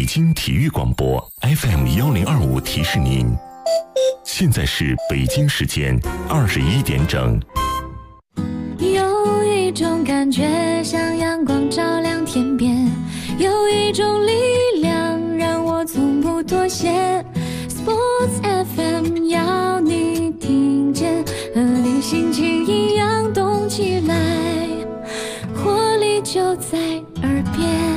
北京体育广播 FM1025提示您，现在是北京时间21点整。 有一种感觉像阳光照亮天边，有一种力量让我从不妥协。Sports FM 要你听见，和你心情一样动起来，活力就在耳边。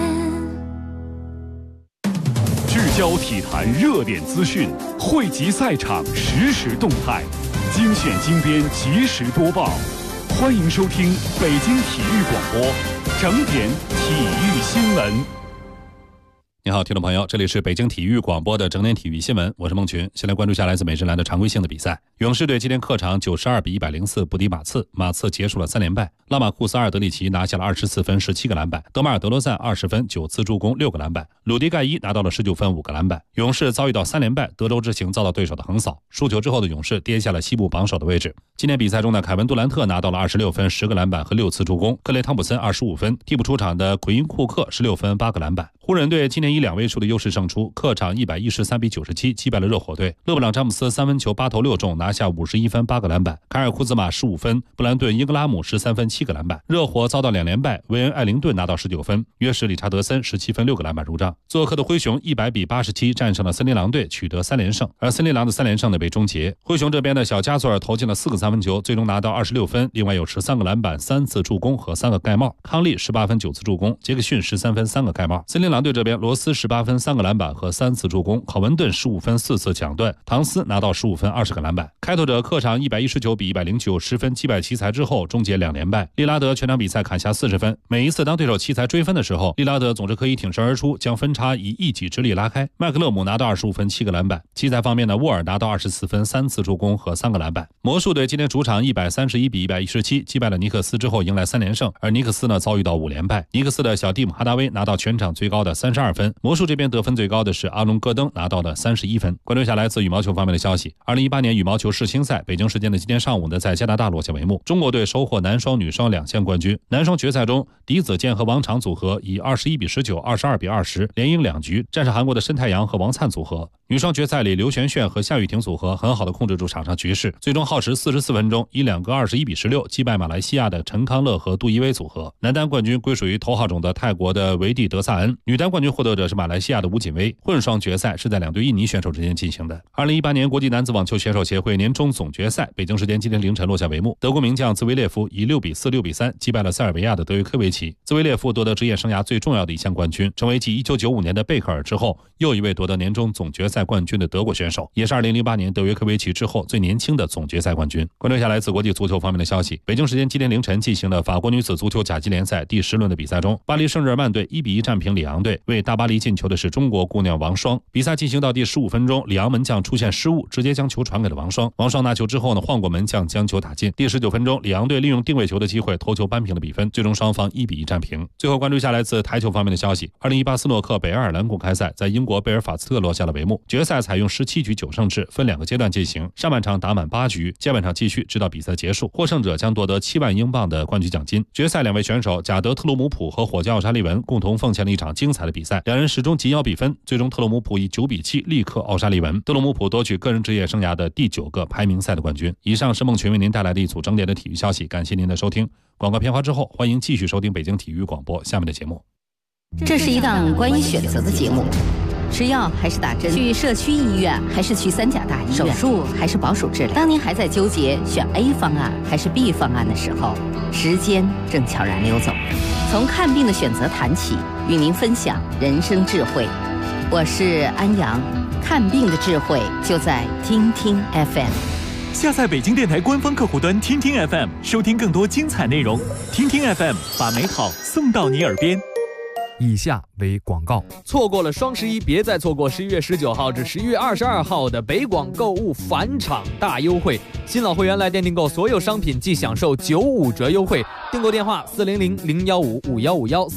聚焦体坛热点资讯，汇集赛场实时动态，精选精编及时播报。欢迎收听北京体育广播整点体育新闻。 你好，听众朋友，这里是北京体育广播的整点体育新闻，我是孟群。先来关注下来自美职篮的常规性的比赛。勇士队今天客场92比104不敌马刺，马刺结束了3连败。拉马库斯·阿尔德里奇拿下了24分17个篮板，德马尔·德罗赞20分9次助攻6个篮板，鲁迪·盖伊拿到了19分5个篮板。勇士遭遇到3连败，德州之行遭到对手的横扫，输球之后的勇士跌下了西部榜首的位置。今天比赛中的凯文·杜兰特拿到了26分10个篮板和6次助攻，克雷·汤普森25分，替补出场的奎因·库克16分8个篮板。湖人队今年以2位数的优势胜出，客场113比97击败了热火队。勒布朗·詹姆斯3分球8投6中，拿下51分8个篮板。凯尔·库兹马15分，布兰顿·英格拉姆13分7个篮板。热火遭到2连败，韦恩·艾灵顿拿到19分，约什·理查德森17分6个篮板入账。做客的灰熊100比87战胜了森林狼队，取得3连胜。而森林狼的3连胜呢被终结。灰熊这边的小加索尔投进了4个三分球，最终拿到26分，另外有13个篮板、3次助攻和3个盖帽。康利18分9次助攻，杰克逊13分3个盖帽。森林狼队这边，罗斯18分3个篮板和3次助攻，考文顿15分4次抢断，唐斯拿到15分20个篮板。开拓者客场119比109 10分击败奇才之后，终结2连败。利拉德全场比赛砍下40分，每一次当对手奇才追分的时候，利拉德总是可以挺身而出，将分差以一己之力拉开。麦克勒姆拿到25分7个篮板。奇才方面呢，沃尔拿到24分3次助攻和3个篮板。魔术队今天主场131比117击败了尼克斯之后，迎来3连胜，而尼克斯呢遭遇到5连败。尼克斯的小蒂姆哈达威拿到全场最高的32分，魔术这边得分最高的是阿隆戈登，拿到了31分。关注下来自羽毛球方面的消息，2018年羽毛球世青赛北京时间的今天上午呢，在加拿大落下帷幕。中国队收获男双、女双2项冠军。男双决赛中，狄子健和王昶组合以21比19、22比20连赢2局，战胜韩国的申太阳和王灿组合。女双决赛里，刘璇炫和夏雨婷组合很好的控制住场上局势，最终耗时44分钟，以2个21比16击败马来西亚的陈康乐和杜伊威组合。男单冠军归属于头号种的泰国的维蒂德萨恩，女单冠军获得者是马来西亚的吴锦威。混双决赛是在2对印尼选手之间进行的。2018年国际男子网球选手协会年终总决赛北京时间今天凌晨落下帷幕。德国名将兹维列夫以6比4、6比3击败了塞尔维亚的德约科维奇。兹维列夫夺得职业生涯最重要的一项冠军，成为继1995年的贝克尔之后又一位夺得年终总决赛冠军的德国选手，也是2008年德约科维奇之后最年轻的总决赛冠军。关注下来自国际足球方面的消息，北京时间今天凌晨进行了法国女子足球甲级联赛第10轮的比赛中，巴黎圣日耳曼队1比1战平里昂队，为大巴黎进球的是中国姑娘王霜。比赛进行到第15分钟，里昂门将出现失误，直接将球传给了王霜。王霜拿球之后呢，晃过门将将球打进。第19分钟，里昂队利用定位球的机会头球扳平了比分，最终双方1比1战平。最后关注下来自台球方面的消息，2018斯诺克北爱尔兰公开赛在英国贝尔法斯特落下了帷幕。决赛采用17局9胜制，分2个阶段进行，上半场打满8局，下半场继续直到比赛结束，获胜者将夺得7万英镑的冠军奖金。决赛2位选手贾德特鲁姆普和火箭奥沙利文共同奉献了一场精彩的比赛，两人始终紧咬比分，最终特鲁姆普以9比7力克奥沙利文，特鲁姆普夺取个人职业生涯的第9个排名赛的冠军。以上是孟群为您带来的一组整点的体育消息，感谢您的收听。广告片花之后，欢迎继续收听北京体育广播下面的节目。 这是一档关于选择的节目，吃药还是打针，去社区医院还是去3甲大医院，手术还是保守治疗。当您还在纠结选 A 方案还是 B 方案的时候，时间正悄然溜走。从看病的选择谈起，与您分享人生智慧。我是安阳，看病的智慧就在听听 FM。 下载北京电台官方客户端听听 FM， 收听更多精彩内容。听听 FM， 把美好送到你耳边。 以下为广告。错过了双11，别再错过11月19号至11月22号的北广购物返场大优惠。新老会员来店订购所有商品即享受95折优惠。订购电话400-015-5151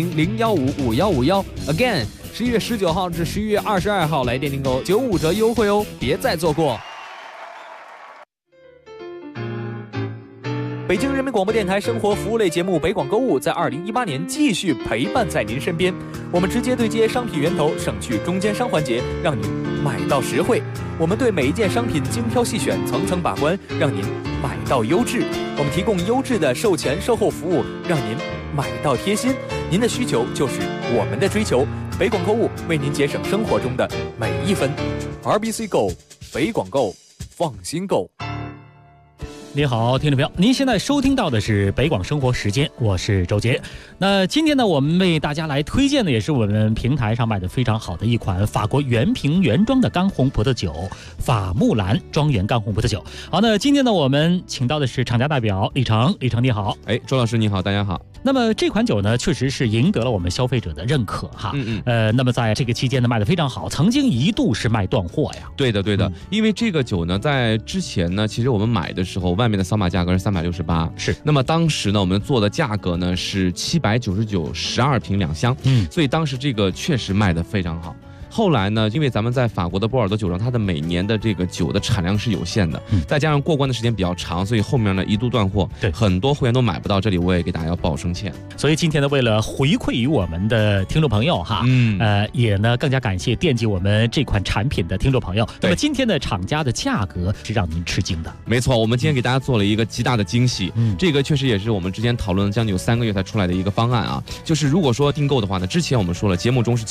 400-015-5151 Again， 11月19号至11月22号来店订购95折优惠哦，别再错过。 北京人民广播电台生活服务类节目北广购物在2018年继续陪伴在您身边。我们直接对接商品源头，省去中间商环节，让您买到实惠。我们对每一件商品精挑细选，层层把关，让您买到优质。我们提供优质的售前售后服务，让您买到贴心。您的需求就是我们的追求。北广购物为您节省生活中的每一分。RBC Go， 北广购，放心购。 你好，听众朋友，您现在收听到的是北广生活时间，我是周杰。那今天呢，我们为大家来推荐的也是我们平台上卖的非常好的一款法国原瓶原装的干红葡萄酒——法木兰庄园干红葡萄酒。好，那今天呢，我们请到的是厂家代表李成，李成你好。 周老师你好，大家好。 那么这款酒呢，确实是赢得了我们消费者的认可哈。那么在这个期间呢，卖得非常好，曾经一度是卖断货呀。 对的，因为这个酒呢，在之前呢，其实我们买的时候，外面的扫码价格是368， 是。 那么当时呢，我们做的价格呢是799，12瓶2箱，所以当时这个确实卖得非常好。后来呢，因为咱们在法国的波尔多酒庄，它的每年的这个酒的产量是有限的，再加上过关的时间比较长，所以后面呢一度断货， 对， 很多会员都买不到。这里我也给大家要报声歉。 所以今天呢，为了回馈于我们的听众朋友哈，也呢更加感谢惦记我们这款产品的听众朋友。那么今天的厂家的价格是让您吃惊的。 没错，我们今天给大家做了一个极大的惊喜，这个确实也是我们之前讨论了将近有3个月才出来的一个方案啊。就是如果说订购的话呢，之前我们说了，节目中是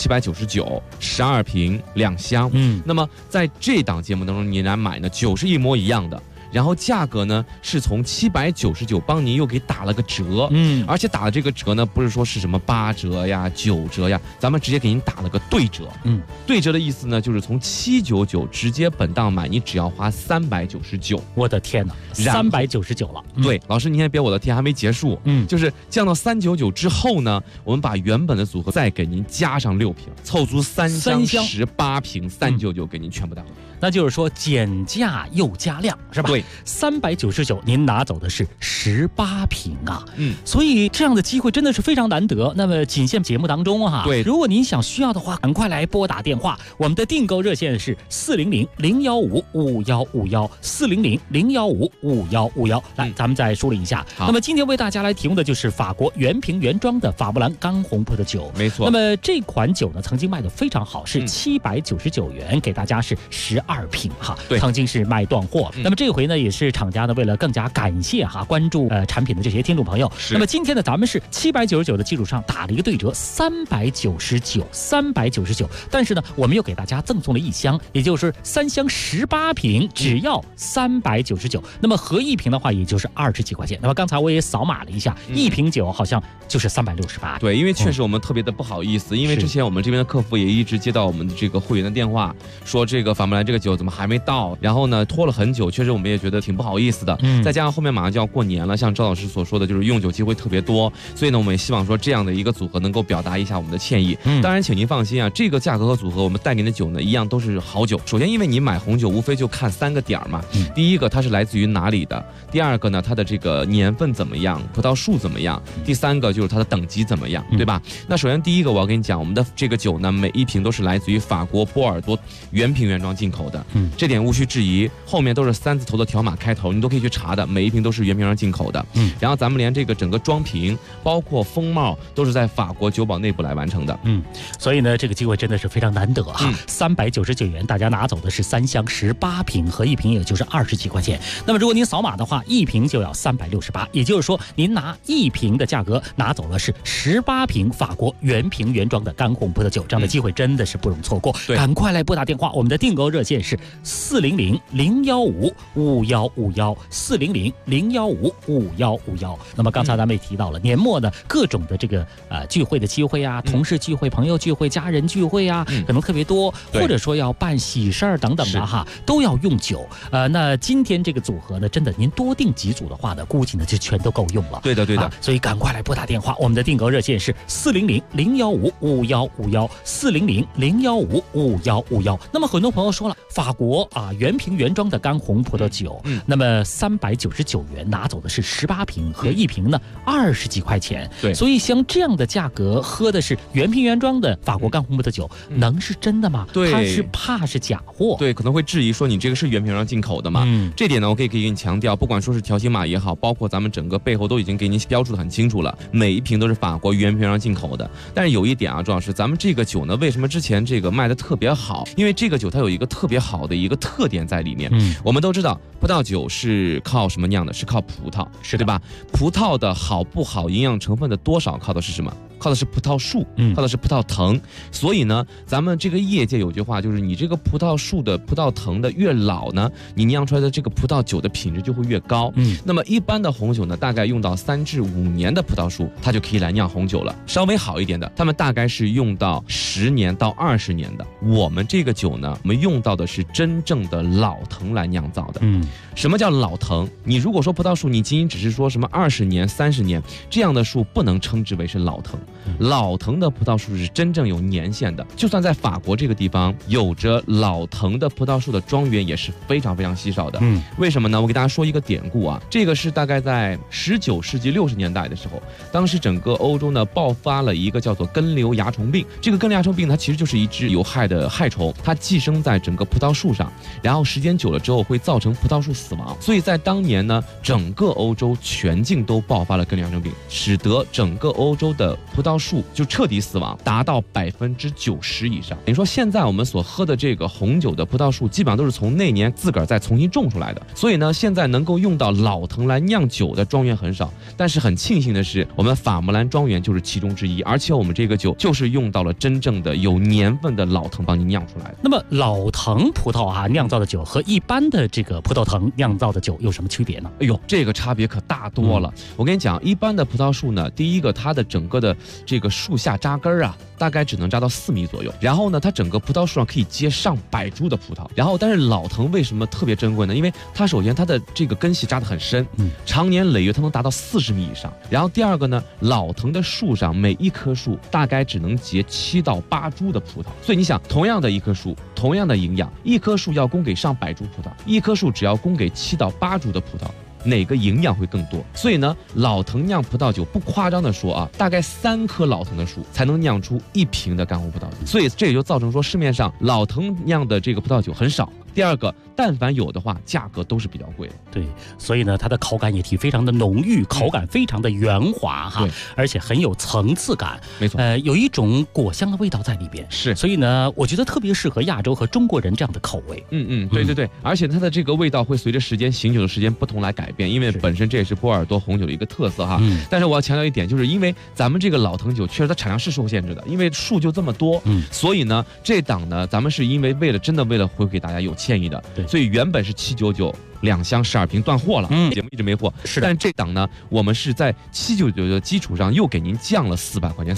799，12瓶2箱，那么在这档节目当中，你来买呢，酒是一模一样的。然后价格呢是从799帮您又给打了个折，而且打的这个折呢不是说是什么8折呀、9折呀，咱们直接给您打了个对折。对折的意思呢就是从799直接本档买，你只要花399。 我的天哪，399了。 对，老师您先别我的天，还没结束，就是降到399之后呢，我们把原本的组合再给您加上6瓶，凑足3箱18瓶，399给您全部带回来。 那就是说减价又加量，是吧？ 对 ，399您拿走的是18瓶啊，所以这样的机会真的是非常难得。那么仅限节目当中哈， 对， 如果您想需要的话，赶快来拨打电话，我们的订购热线是400-015-5151，400-015-5151。来，咱们再梳理一下。那么今天为大家来提供的就是法国原瓶原装的法木兰干红葡萄酒， 没错。 那么这款酒呢，曾经卖得非常好，是799元，给大家是12瓶哈，曾经是卖断货。那么这回呢，也是厂家呢为了更加感谢哈关注产品的这些听众朋友，那么今天呢咱们是799的基础上打了一个对折，399，但是呢我们又给大家赠送了1箱，也就是3箱18瓶，只要399。那么合1瓶的话也就是20几块钱。那么刚才我也扫码了一下，1瓶酒好像就是368。 对，因为确实我们特别的不好意思，因为之前我们这边的客服也一直接到我们的这个会员的电话，说这个法木兰这个酒怎么还没到，然后呢拖了很久，确实我们也觉得挺不好意思的。再加上后面马上就要过年了，像赵老师所说的，就是用酒机会特别多，所以呢我们也希望说这样的一个组合能够表达一下我们的歉意。当然请您放心啊，这个价格和组合我们带您的酒呢一样都是好酒。首先因为你买红酒无非就看3个点嘛，第一个它是来自于哪里的，第二个呢它的这个年份怎么样，葡萄树怎么样，第3个就是它的等级怎么样，对吧？那首先第一个我要跟你讲，我们的这个酒呢每1瓶都是来自于法国波尔多原瓶原装进口的，这点无需质疑，后面都是3字头的条码开头，你都可以去查的，每1瓶都是原瓶原装进口的。然后咱们连这个整个装瓶包括封帽都是在法国酒保内部来完成的。 所以呢这个机会真的是非常难得哈，399元大家拿走的是3箱18瓶，合1瓶也就是20几块钱。那么如果您扫码的话，1瓶就要368，也就是说您拿1瓶的价格拿走了是18瓶法国原瓶原装的干红葡萄酒，这样的机会真的是不容错过。赶快来拨打电话，我们的订购热线是400-015-5151，400-015-5151。那么刚才咱们也提到了，年末呢各种的这个聚会的机会啊，同事聚会、朋友聚会、家人聚会啊，可能特别多，或者说要办喜事儿等等的哈，都要用酒。那今天这个组合呢，真的您多订几组的话呢，估计呢就全都够用了。 对的， 所以赶快来拨打电话，我们的订购热线是400-015-5151，400-015-5151。那么很多朋友说了，法国原瓶原装的干红葡萄酒酒，那么399元拿走的是18瓶，和一瓶呢20几块钱。 对， 所以像这样的价格，喝的是原瓶原装的法国干红葡萄酒，能是真的吗？ 对， 它是怕是假货。 对，可能会质疑说你这个是原瓶原装进口的嘛？这点呢，我可以给你强调，不管说是条形码也好，包括咱们整个背后都已经给你标注的很清楚了，每一瓶都是法国原瓶原装进口的。但是有一点啊，朱老师，咱们这个酒呢，为什么之前这个卖的特别好？因为这个酒它有一个特别好的一个特点在里面。我们都知道，葡萄酒是靠什么酿的？是靠葡萄，是对吧？葡萄的好不好，营养成分的多少，靠的是什么？靠的是葡萄树，靠的是葡萄藤。所以呢，咱们这个业界有句话，就是你这个葡萄树的葡萄藤的越老呢，你酿出来的这个葡萄酒的品质就会越高。那么一般的红酒呢，大概用到3至5年的葡萄树，它就可以来酿红酒了。稍微好一点的，他们大概是用到10年到20年的。我们这个酒呢，我们用到的是真正的老藤来酿造的。什么叫老藤？你如果说葡萄树，你仅仅只是说什么20年、30年这样的树，不能称之为是老藤。老藤的葡萄树是真正有年限的，就算在法国这个地方有着老藤的葡萄树的庄园也是非常非常稀少的。为什么呢？我给大家说一个典故啊，这个是大概在19世纪60年代的时候，当时整个欧洲呢爆发了一个叫做根瘤蚜虫病。这个根瘤蚜虫病它其实就是一只有害的害虫，它寄生在整个葡萄树上，然后时间久了之后会造成葡萄树死亡。所以在当年呢，整个欧洲全境都爆发了根瘤蚜虫病，使得整个欧洲的葡萄树就彻底死亡，达到90%以上。你说现在我们所喝的这个红酒的葡萄树，基本上都是从那年自个儿再重新种出来的。所以呢，现在能够用到老藤来酿酒的庄园很少。但是很庆幸的是，我们法穆兰庄园就是其中之一，而且我们这个酒就是用到了真正的有年份的老藤帮你酿出来的。 那么老藤葡萄啊酿造的酒和一般的这个葡萄藤酿造的酒有什么区别呢？ 哎呦，这个差别可大多了。我跟你讲，一般的葡萄树呢，第一个它的整个的这个树下扎根啊，大概只能扎到4米左右。然后呢，它整个葡萄树上可以结上百株的葡萄。然后，但是老藤为什么特别珍贵呢？因为它首先它的这个根系扎得很深，长年累月它能达到40米以上。然后第二个呢，老藤的树上每一棵树大概只能结7到8株的葡萄。所以你想，同样的一棵树，同样的营养，一棵树要供给上百株葡萄，一棵树只要供给7到8株的葡萄，哪个营养会更多？所以呢，老藤酿葡萄酒不夸张的说啊，大概3棵老藤的树才能酿出1瓶的干红葡萄酒。所以这也就造成说市面上老藤酿的这个葡萄酒很少。第二个，但凡有的话，价格都是比较贵的。 对，所以呢，它的口感也非常的浓郁，口感非常的圆滑哈，而且很有层次感。 没错， 有一种果香的味道在里边。 是， 所以呢，我觉得特别适合亚洲和中国人这样的口味。 对，而且它的这个味道会随着时间醒酒的时间不同来改变，因为本身这也是波尔多红酒的一个特色哈。但是我要强调一点，就是因为咱们这个老藤酒确实它产量是受限制的，因为树就这么多，所以呢，这档呢，咱们是因为真的为了回给大家有歉意的，所以原本是799。2箱12瓶断货了，节目一直没货。 是的， 但这档呢，我们是在799的基础上又给您降了400块钱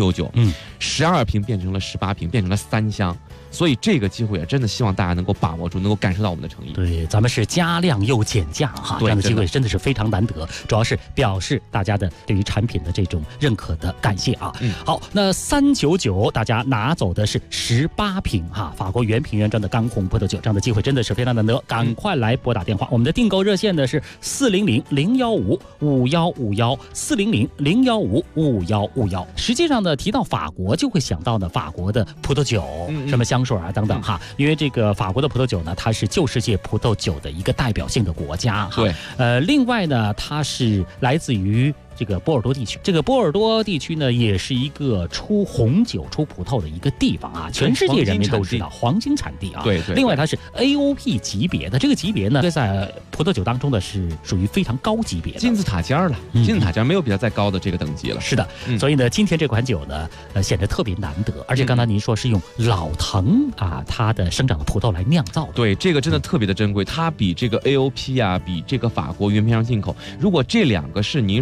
，399，12瓶变成了18瓶，变成了3箱。所以这个机会也真的希望大家能够把握住，能够感受到我们的诚意。 对，咱们是加量又减价哈，这样的机会真的是非常难得，主要是表示大家的对于产品的这种认可的感谢啊。好，那399大家拿走的是18瓶哈，法国原瓶原装的干红葡萄酒，这样的机会真的是非常难得，赶快来拨打电话。我们的订购热线呢是400-015-5151，400-015-5151。实际上呢，提到法国就会想到呢法国的葡萄酒，什么香水啊等等哈，因为这个法国的葡萄酒呢，它是旧世界葡萄酒的一个代表性的国家哈。 对， 另外呢，它是来自于这个波尔多地区，这个波尔多地区呢，也是一个出红酒、出葡萄的一个地方啊，全世界人民都知道黄金产地啊。 对。 另外，它是 AOP 级别的，这个级别呢，在葡萄酒当中呢，是属于非常高级别的金字塔尖了。金字塔尖没有比它再高的这个等级了。 是的，所以呢，今天这款酒呢，显得特别难得，而且刚才您说是用老藤啊，它的生长的葡萄来酿造的。 对，这个真的特别的珍贵，它比这个 AOP 啊，比这个法国原瓶上进口，如果这2个是您说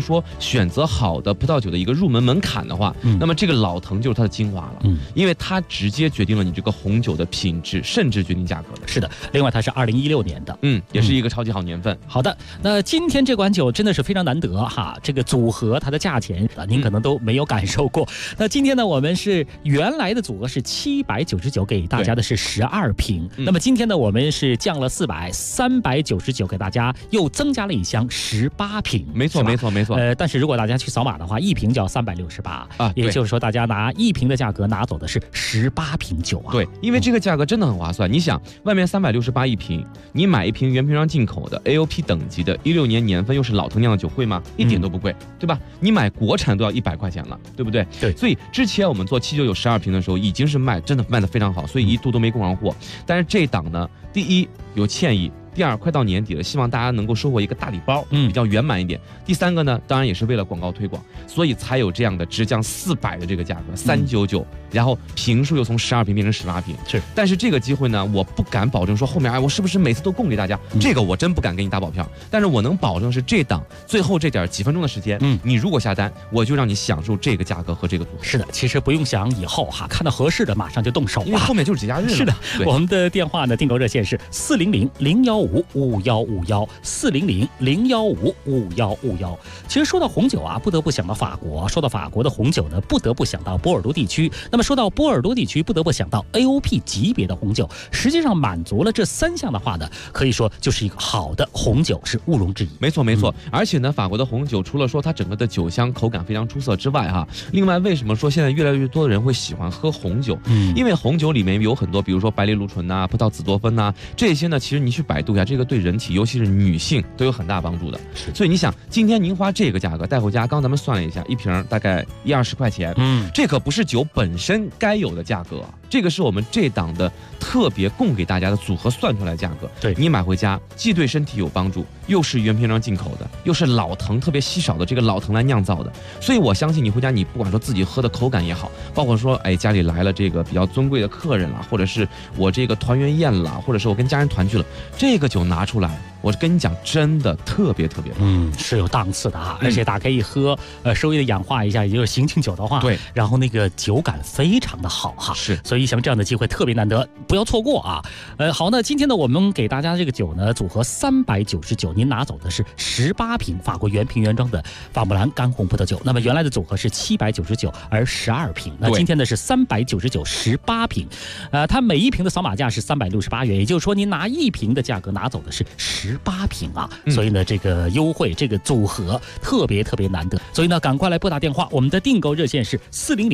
选择好的葡萄酒的一个入门门槛的话，那么这个老藤就是它的精华了，因为它直接决定了你这个红酒的品质，甚至决定价格的。 是的，另外它是2016年的， 也是一个超级好年份。 好的，那今天这款酒真的是非常难得哈，这个组合它的价钱您可能都没有感受过。那今天呢，我们是原来的组合是799，给大家的是12瓶。那么今天呢，我们是降了400，399给大家又增加了一箱18瓶。 没错，没错，没错。 但是如果大家去扫码的话，一瓶就要368啊，也就是说大家拿1瓶的价格拿走的是18瓶酒啊。 对，因为这个价格真的很划算。你想，外面368一瓶，你买一瓶原瓶装进口的 AOP 等级的16年年份又是老藤酿的酒贵吗？一点都不贵，对吧？你买国产都要100块钱了，对不对？ 对。 所以之前我们做799 12瓶的时候，已经是真的卖得非常好，所以一度都没供上货。但是这档呢，第一有歉意。第二，快到年底了，希望大家能够收获一个大礼包，比较圆满一点。第三个呢，当然也是为了广告推广，所以才有这样的直降400的这个价格，399，然后瓶数又从12瓶变成18瓶。 是， 但是这个机会呢，我不敢保证说后面我是不是每次都供给大家，这个我真不敢给你打保票。但是我能保证是这档最后这点几分钟的时间，你如果下单，我就让你享受这个价格和这个组合。 是的，其实不用想以后哈，看到合适的马上就动手， 因为后面就是节假日了。 是的，我们的电话呢，订购热线是400-015-5151，400-015-5151。其实说到红酒啊，不得不想到法国；说到法国的红酒呢，不得不想到波尔多地区。那么说到波尔多地区，不得不想到 AOP 级别的红酒。实际上满足了这3项的话呢，可以说就是一个好的红酒，是毋庸置疑。 没错，没错。而且呢，法国的红酒除了说它整个的酒香口感非常出色之外哈，另外为什么说现在越来越多的人会喜欢喝红酒？因为红酒里面有很多，比如说白藜芦醇呐、葡萄紫多酚呐，这些呢，其实你去百度一下，这个对人体，尤其是女性都有很大帮助的。所以你想，今天您花这个价格带回家，刚咱们算了一下，一瓶大概1-20块钱，这可不是酒本身该有的价格啊。这个是我们这档的特别供给大家的组合算出来的价格。 对， 你买回家既对身体有帮助，又是原瓶装进口的，又是老藤特别稀少的这个老藤来酿造的，所以我相信你回家，你不管说自己喝的口感也好，包括说家里来了这个比较尊贵的客人啦，或者是我这个团圆宴啦，或者是我跟家人团聚了，这个酒拿出来，我跟你讲，真的特别特别棒， 是有档次的啊，而且打开一喝，稍微的氧化一下，也就是醒醒酒的话， 对， 然后那个酒感非常的好哈， 是， 所以像这样的机会特别难得，不要错过啊。好，那今天呢，我们给大家这个酒呢，组合399，您拿走的是18瓶法国原瓶原装的法穆兰干红葡萄酒。那么原来的组合是799，而12瓶，那今天呢是399 18瓶，它每一瓶的扫码价是368元，也就是说您拿1瓶的价格拿走的是18瓶啊，所以呢这个优惠这个组合特别特别难得，所以呢赶快来拨打电话，我们的订购热线是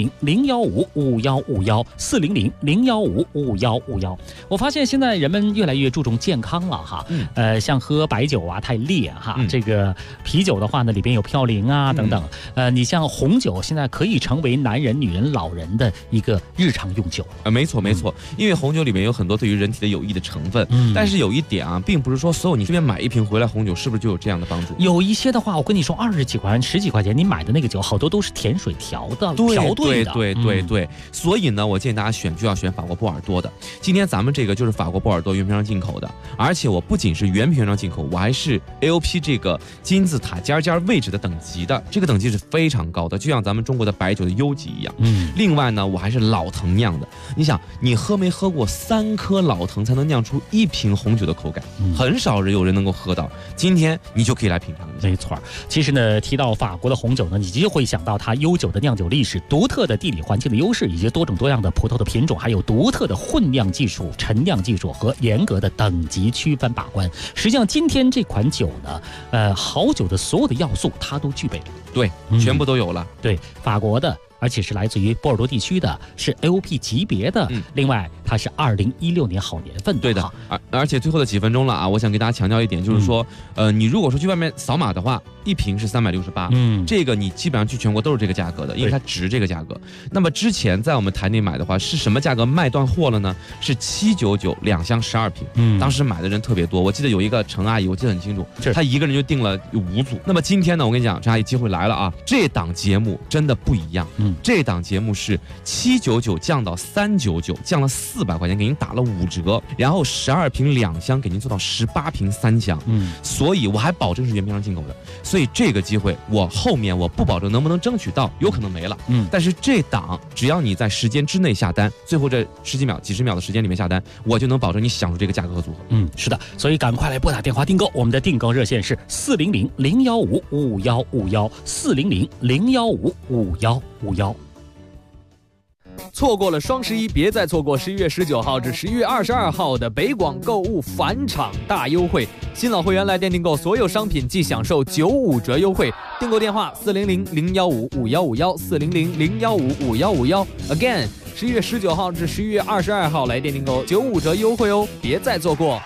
400-015-5151，400-015-5151。我发现现在人们越来越注重健康了哈，像喝白酒啊太烈哈，这个啤酒的话呢里边有嘌呤啊等等，你像红酒现在可以成为男人、女人、老人的一个日常用酒。 没错没错，因为红酒里面有很多对于人体的有益的成分，但是有一点啊，并不是说所有你这边买一瓶回来红酒是不是就有这样的帮助？ 有一些的话，我跟你说20几块钱、10几块钱，你买的那个酒好多都是甜水调的、调兑的。 对，所以呢，我建议大家选就要选法国波尔多的。今天咱们这个就是法国波尔多原瓶装进口的，而且我不仅是原瓶原装进口，我还是 AOP 这个金字塔尖位置的等级的，这个等级是非常高的，就像咱们中国的白酒的优级一样。另外呢，我还是老藤酿的。你想，你喝没喝过3颗老藤才能酿出1瓶红酒的口感？很少有人能够喝到。今天你就可以来品尝一下。 没错，其实呢，提到法国的红酒呢，你就会想到它悠久的酿酒历史、独特的地理环境的优势，以及多种多样的葡萄的品种，还有独特的混酿技术、陈酿技术和严格的等级区分把关。实际上，今天这款酒呢，好酒的所有的要素它都具备了。 对，全部都有了。 对，法国的。而且是来自于波尔多地区的，是 AOP 级别的。另外，它是2016年好年份的。 对的，而且最后的几分钟了啊，我想给大家强调一点，就是说，你如果说去外面扫码的话，1瓶是368，这个你基本上去全国都是这个价格的，因为它值这个价格。那么之前在我们台内买的话，是什么价格卖断货了呢？是7992箱12瓶。当时买的人特别多，我记得有一个陈阿姨，我记得很清楚，她一个人就订了5组。那么今天呢，我跟你讲，陈阿姨机会来了啊，这档节目真的不一样。这档节目是799降到399，降了4 400块钱，给您打了5折，然后12瓶2箱给您做到18瓶3箱。所以我还保证是原批量进口的。所以这个机会我后面我不保证能不能争取到，有可能没了。但是这档只要你在时间之内下单，最后这十几秒、几十秒的时间里面下单，我就能保证你享受这个价格和组合。 是的，所以赶快来拨打电话订购，我们的订购热线是400-015-5151，400-015-5151。 错过了双11，别再错过11月19号至11月22号的北广购物返场大优惠。新老会员来店订购所有商品即享受95折优惠。订购电话400-015-5151，400-015-5151。Again， 11月19号至11月22号来店订购95折优惠哦，别再错过。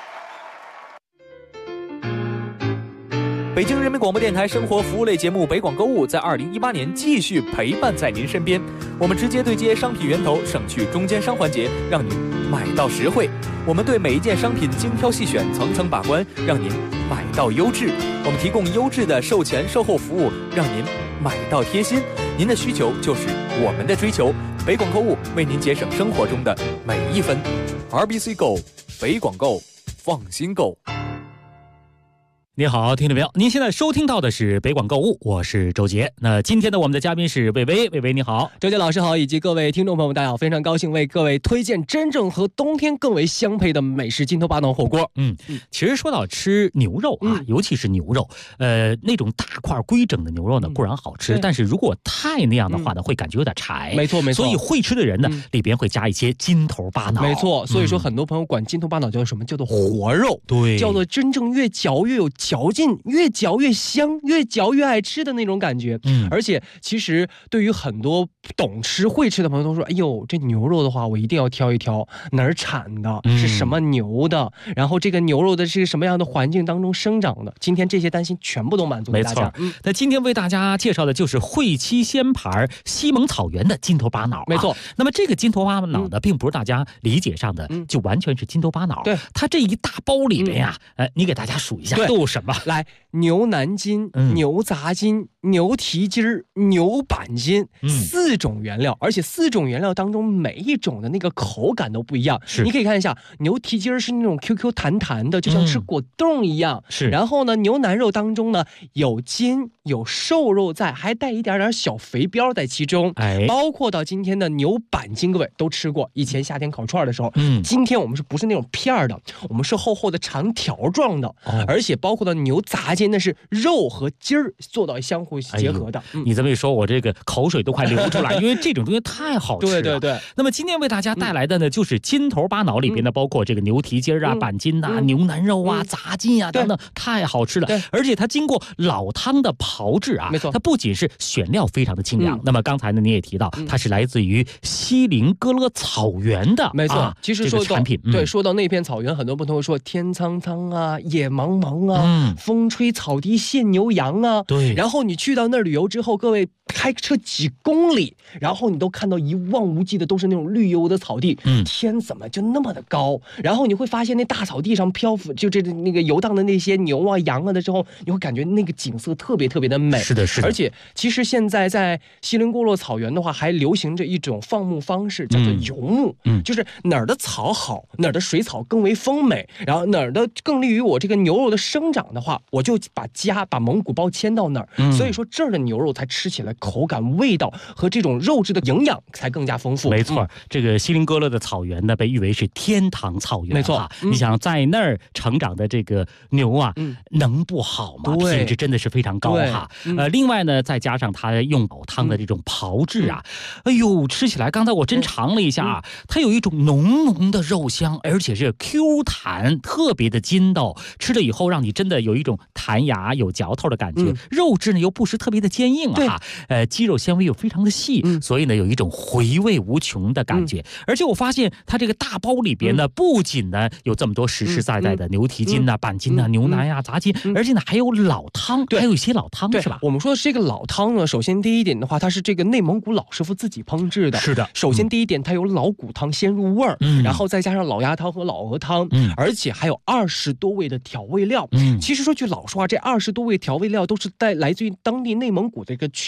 北京人民广播电台生活服务类节目《北广购物》在2018年继续陪伴在您身边。我们直接对接商品源头，省去中间商环节，让您买到实惠。我们对每一件商品精挑细选，层层把关，让您买到优质。我们提供优质的售前售后服务，让您买到贴心。您的需求就是我们的追求。北广购物为您节省生活中的每一分。RBC Go， 北广购，放心购。 你好，听众朋友，您现在收听到的是北广购物，我是周杰。那今天的我们的嘉宾是魏巍，魏巍你好。 周杰老师好，以及各位听众朋友们大家好，非常高兴为各位推荐真正和冬天更为相配的美食金头巴脑火锅。 其实说到吃牛肉啊，尤其是牛肉，那种大块规整的牛肉呢固然好吃，但是如果太那样的话呢，会感觉有点柴。 没错没错。 所以会吃的人呢，里边会加一些金头巴脑。 没错，所以说很多朋友管金头巴脑叫什么？叫做活肉。 对， 叫做真正越嚼越有嚼劲，越嚼越香，越嚼越爱吃的那种感觉。而且其实对于很多懂吃会吃的朋友都说，哎呦，这牛肉的话我一定要挑一挑哪儿产的，是什么牛的，然后这个牛肉的是什么样的环境当中生长的。今天这些担心全部都满足给大家。 那今天为大家介绍的就是汇七鲜盘西蒙草原的金头巴脑。 没错。 那么这个金头巴脑呢，并不是大家理解上的就完全是金头巴脑。 对， 它这一大包里边呀，你给大家数一下都有什么？ 来，牛腩筋、牛杂筋、牛蹄筋儿、牛板筋，4种原料，而且4种原料当中每一种的那个口感都不一样。你可以看一下，牛蹄筋儿是那种 QQ 弹弹的，就像吃果冻一样。然后呢，牛腩肉当中呢有筋有瘦肉在，还带一点点小肥膘在其中。包括到今天的牛板筋，各位都吃过，以前夏天烤串的时候。今天我们不是那种片的，我们是厚厚的长条状的，而且包括到牛杂筋，那是肉和筋儿做到相互结合的。 你这么一说，我这个口水都快流出来，因为这种东西太好吃了。 对。 那么今天为大家带来的呢，就是金头巴脑里边呢，包括这个牛蹄筋啊、板筋啊、牛腩肉啊、杂筋啊等等，太好吃了。而且它经过老汤的炮制啊， 没错， 它不仅是选料非常的清凉，那么刚才呢你也提到，它是来自于锡林哥勒草原的， 没错。其实说到产品， 对，说到那片草原，很多不同说天苍苍啊，野茫茫啊，风吹草低见牛羊啊。 对。 然后你去到那儿旅游之后，各位开车几公里，然后你都看到一望无际的都是那种绿油的草地，天怎么就那么的高？然后你会发现那大草地上漂浮，就那个游荡的那些牛啊羊啊的时候，你会感觉那个景色特别特别的美。 是的。 而且其实现在在锡林郭勒草原的话，还流行着一种放牧方式，叫做游牧。就是哪儿的草好，哪儿的水草更为丰美，然后哪儿的更利于我这个牛肉的生长的话，我就把蒙古包迁到那儿。所以说这儿的牛肉才吃起来口感、味道和这种肉质的营养才更加丰富。 没错，这个锡林哥勒的草原呢，被誉为是天堂草原。 没错， 你想在那儿成长的这个牛啊，能不好吗？品质真的是非常高哈。另外呢，再加上它用老汤的这种炮制啊，哎呦，吃起来刚才我真尝了一下啊，它有一种浓浓的肉香，而且是 Q 弹，特别的筋道，吃了以后让你真的有一种弹牙有嚼头的感觉。肉质呢又不是特别的坚硬啊，肌肉纤维又非常的细，所以呢有一种回味无穷的感觉。而且我发现它这个大包里边呢，不仅呢有这么多实实在在的牛蹄筋啊、板筋啊、牛腩呀、杂筋，而且呢还有老汤，还有一些老汤，是吧？ 我们说的这个老汤呢，首先第一点的话，它是这个内蒙古老师傅自己烹制的。 是的。 首先第一点，它有老骨汤先入味儿，然后再加上老鸭汤和老鹅汤，而且还有20多味的调味料。其实说句老实话，这20多味调味料都是来自于当地内蒙古的一个取材。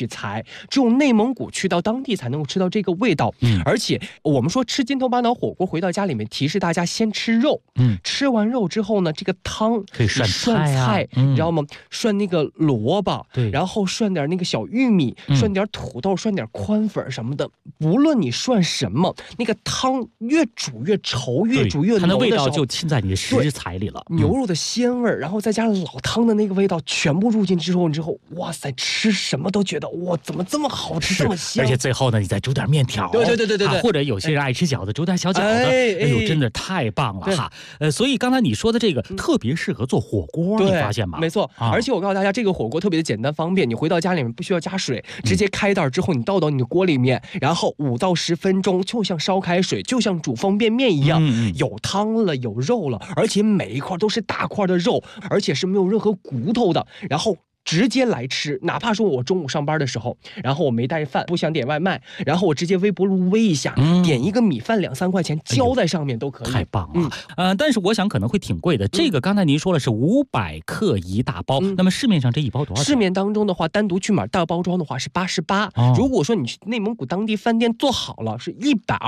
菜，只有内蒙古去到当地才能够吃到这个味道。而且我们说吃金头巴脑火锅，回到家里面提示大家先吃肉，吃完肉之后呢，这个汤可以涮菜，你知道吗？涮那个萝卜，对，然后涮点那个小玉米，涮点土豆，涮点宽粉什么的。不论你涮什么，那个汤越煮越稠，越煮越浓的时候， 它的味道就浸在你的食材里了。 牛肉的鲜味，然后再加上老汤的那个味道，全部入进之后，哇塞，吃什么都觉得哇，怎么这么好吃，这么香？ 而且最后呢，你再煮点面条， 对， 或者有些人爱吃饺子，煮点小饺子，哎呦，真的太棒了哈！所以刚才你说的这个特别适合做火锅，你发现吗？ 没错，而且我告诉大家，这个火锅特别的简单方便，你回到家里面不需要加水，直接开袋之后，你倒到你的锅里面，然后5到10分钟，就像烧开水，就像煮方便面一样，有汤了，有肉了，而且每一块都是大块的肉，而且是没有任何骨头的，然后直接来吃，哪怕说我中午上班的时候，然后我没带饭，不想点外卖，然后我直接微波炉煨一下，点一个米饭2、3块钱浇在上面都可以。 太棒了。但是我想可能会挺贵的。这个刚才您说了是500克一大包，那么市面上这一包多少钱？ 市面当中的话，单独去买大包装的话是88，如果说你去内蒙古当地饭店做好了是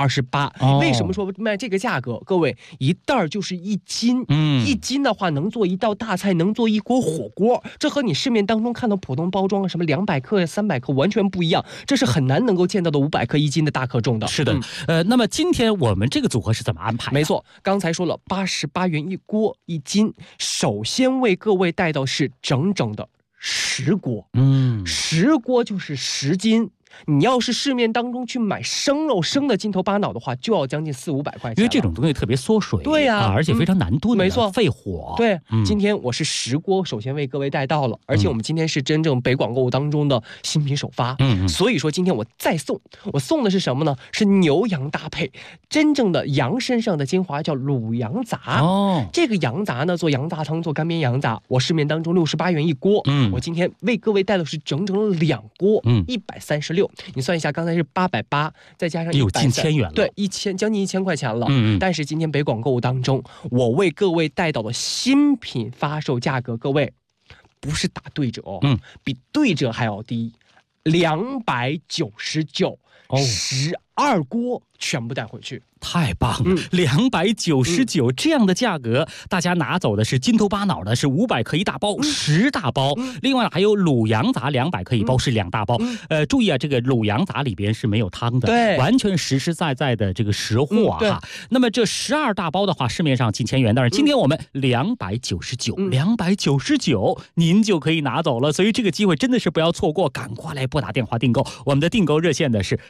128。为什么说卖这个价格？各位，一袋就是1斤，1斤的话能做一道大菜，能做一锅火锅，这和你市面当中看到普通包装什么200克、300克完全不一样，这是很难能够见到的500克1斤的大克重的。 是的，那么今天我们这个组合是怎么安排？ 没错，刚才说了88元一锅1斤，首先为各位带到是整整的10锅，10锅就是10斤。你要是市面当中去买生肉生的金头巴脑的话，就要将近400-500块钱， 因为这种东西特别缩水， 对呀， 而且非常难炖， 没错， 费火。 对，今天我是10锅，首先为各位带到了，而且我们今天是真正北广购物当中的新品首发，所以说今天我再送，我送的是什么呢？是牛羊搭配，真正的羊身上的精华叫卤羊杂。这个羊杂呢，做羊杂汤，做干煸羊杂，我市面当中68元一锅，我今天为各位带的是整整2锅，136。你算一下，刚才是880，再加上130， 有近1000元了， 对，将近1000块钱了。但是今天北广购物当中，我为各位带到的新品发售价格，各位不是打对折比对折还要低，299，12锅全部带回去。 太棒了，299这样的价格，大家拿走的是金头巴脑的是500克一大包，10大包，另外还有卤羊杂200克一包是2大包。注意啊，这个卤羊杂里边是没有汤的， 对， 完全实实在在的这个实货啊。那么这12大包的话，市面上近1000元，但是今天我们299，您就可以拿走了。所以这个机会真的是不要错过，赶快来拨打电话订购。我们的订购热线的是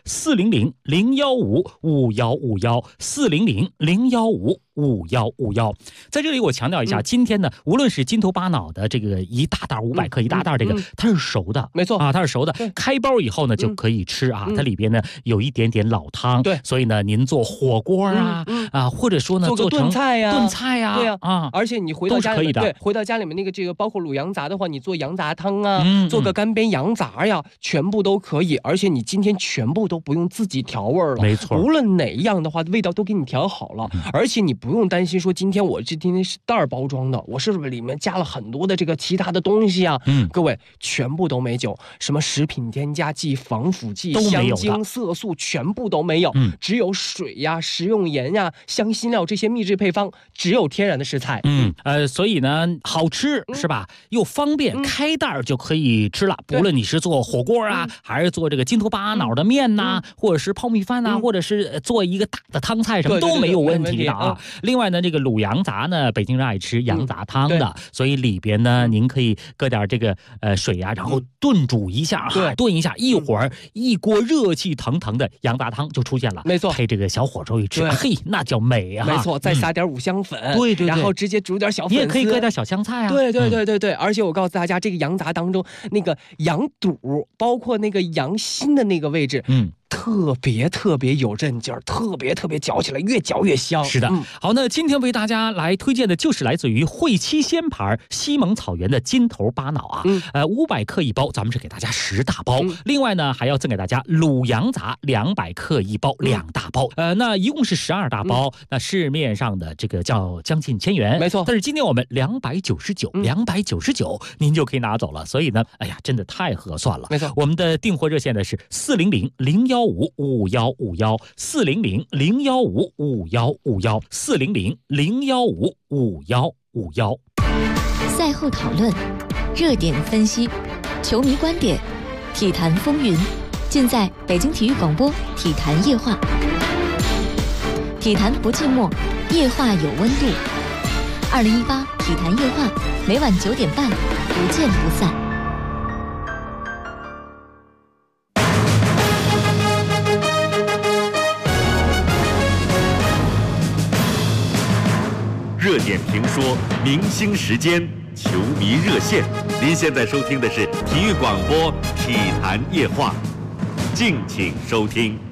400-015-5151，400-015-5151。在这里我强调一下，今天呢，无论是金头巴脑的这个一大袋500克一大袋，这个它是熟的， 没错啊，它是熟的，开包以后呢就可以吃啊。它里边呢有一点点老汤， 对， 所以呢您做火锅或者说呢做成炖菜对呀而且你回到家里面，对，回到家里面那个这个包括卤羊杂的话，你做羊杂汤啊，做个干煸羊杂呀，全部都可以。而且你今天全部都不用自己调味了， 没错， 无论哪一样的话，味道都给你调好了，而且你不用担心说今天是袋包装的，我是不是里面加了很多的这个其他的东西啊？各位全部都没有，什么食品添加剂、防腐剂、香精、色素全部都没有，只有水呀、食用盐呀、香辛料这些秘制配方，只有天然的食材。 所以呢好吃是吧？又方便，开袋就可以吃了。不论你是做火锅啊，还是做这个金头巴脑的面呐，或者是泡米饭呐，或者是做一个大的汤菜，什么都没有问题的啊。另外呢，这个卤羊杂呢，北京人爱吃羊杂汤的，所以里边呢，您可以搁点这个水啊，然后炖煮一下炖一下，一会儿一锅热气腾腾的羊杂汤就出现了， 没错， 配这个小火粥一吃，嘿，那叫美啊！ 没错，再撒点五香粉， 对， 然后直接煮点小粉丝， 你也可以搁点小香菜啊。 对，而且我告诉大家，这个羊杂当中那个羊肚，包括那个羊心的那个位置， 特别有韧劲儿，特别嚼起来越嚼越香。 是的，好，那今天为大家来推荐的就是来自于汇七鲜牌西蒙草原的金头巴脑啊，500克一包，咱们是给大家10大包，另外呢还要赠给大家卤羊杂200克一包，2大包，那一共是12大包，那市面上的这个叫将近1000元， 没错， 但是今天我们299，您就可以拿走了，所以呢，哎呀，真的太合算了， 没错， 我们的订货热线呢是400-015-5151，400-015-5151，400-015-5151。 赛后讨论，热点分析，球迷观点，体坛风云，尽在北京体育广播体坛夜话。体坛不寂寞，夜话有温度。2018体坛夜话，每晚9点半，不见不散。 热点评说，明星时间，球迷热线。您现在收听的是体育广播体坛夜话，敬请收听。